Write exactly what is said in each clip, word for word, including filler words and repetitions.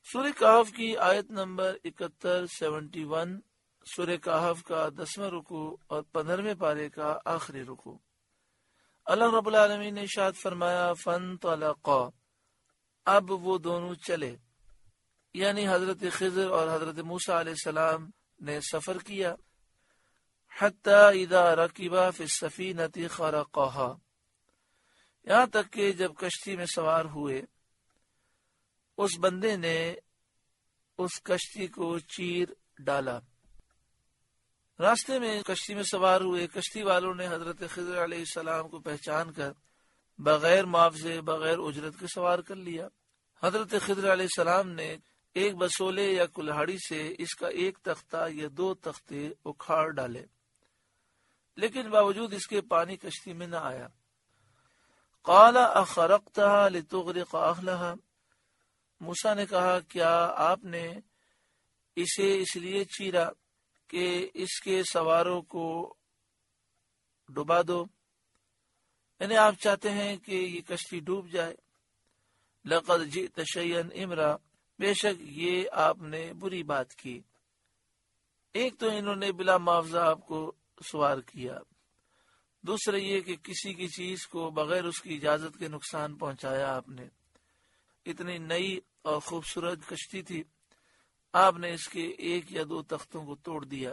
سورہ کہف کی آیت نمبر اکہتر سیونٹی ون سورہ کہف کا دسواں رکوع اور پندرہویں پارے کا آخری رکوع۔ اللہ رب العالمین نے ارشاد فرمایا فانطلقا، اب وہ دونوں چلے، یعنی حضرت خضر اور حضرت موسیٰ علیہ السلام نے سفر کیا، حتی اذا رکبا فی السفینۃ خرقها، یہاں تک کہ جب کشتی میں سوار ہوئے اس بندے نے اس کشتی کو چیر ڈالا۔ راستے میں کشتی میں سوار ہوئے کشتی والوں نے حضرت خضر علیہ السلام کو پہچان کر بغیر معاوضے بغیر اجرت کے سوار کر لیا۔ حضرت خضر علیہ السلام نے ایک بسولے یا کلہاڑی سے اس کا ایک تختہ یا دو تختے اکھاڑ ڈالے، لیکن باوجود اس کے پانی کشتی میں نہ آیا۔ قال اخرقتها لتغرق اہلها، موسیٰ نے کہا کیا آپ نے اسے اس لیے چیرا کہ اس کے سواروں کو ڈبا دو، یعنی آپ چاہتے ہیں کہ یہ کشتی ڈوب جائے۔ لقد جئت شیئا امرا، بے شک یہ آپ نے بری بات کی۔ ایک تو انہوں نے بلا معاوضہ آپ کو سوار کیا، دوسرا یہ کہ کسی کی چیز کو بغیر اس کی اجازت کے نقصان پہنچایا آپ نے۔ اتنی نئی اور خوبصورت کشتی تھی، آپ نے اس کے ایک یا دو تختوں کو توڑ دیا۔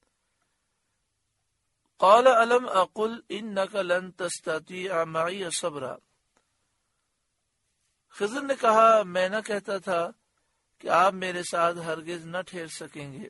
قال الم اقل انک لن تستطیع معی صبرا، خضر نے کہا میں نہ کہتا تھا کہ آپ میرے ساتھ ہرگز نہ ٹھہر سکیں گے۔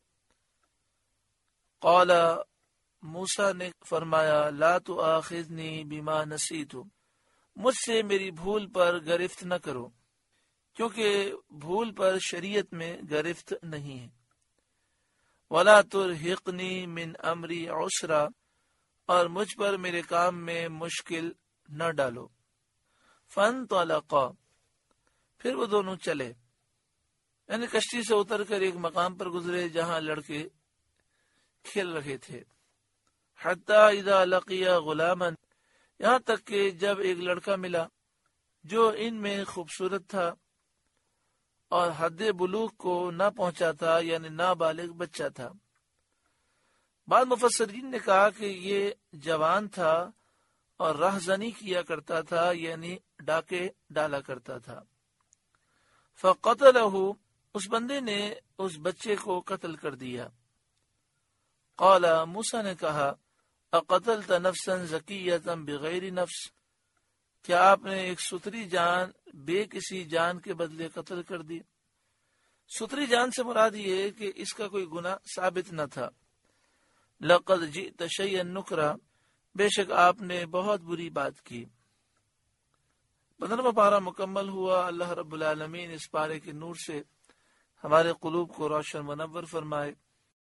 قال موسیٰ نے فرمایا لا تؤاخذنی بما نسیت، مجھ سے میری بھول پر گرفت نہ کرو، کیونکہ بھول پر شریعت میں گرفت نہیں ہے۔ ولا ترہقنی من امری عسرا، اور مجھ پر میرے کام میں مشکل نہ ڈالو۔ فانطلقا، پھر وہ دونوں چلے، یعنی کشتی سے اتر کر ایک مقام پر گزرے جہاں لڑکے کھیل رہے تھے۔ حتی اذا لقیا غلاما، یہاں تک کہ جب ایک لڑکا ملا جو ان میں خوبصورت تھا اور حد بلوغ کو نہ پہنچا تھا، یعنی نابالغ بچہ تھا۔ بعض مفسرین نے کہا کہ یہ جوان تھا اور رہزنی کیا کرتا تھا، یعنی ڈاکے ڈالا کرتا تھا۔ فقتلہ، اس بندے نے اس بچے کو قتل کر دیا۔ قال، موسیٰ نے کہا اقتلت نفسا زکیۃ بغیر نفس، کیا آپ نے ایک ستری جان بے کسی جان کے بدلے قتل کر دی؟ ستری جان سے مراد یہ کہ اس کا کوئی گناہ ثابت نہ تھا۔ لقد جئت شیئا نکرا، بے شک آپ نے بہت بری بات کی۔ پندرہواں پارہ مکمل ہوا۔ اللہ رب العالمین اس پارے کے نور سے ہمارے قلوب کو روشن منور فرمائے۔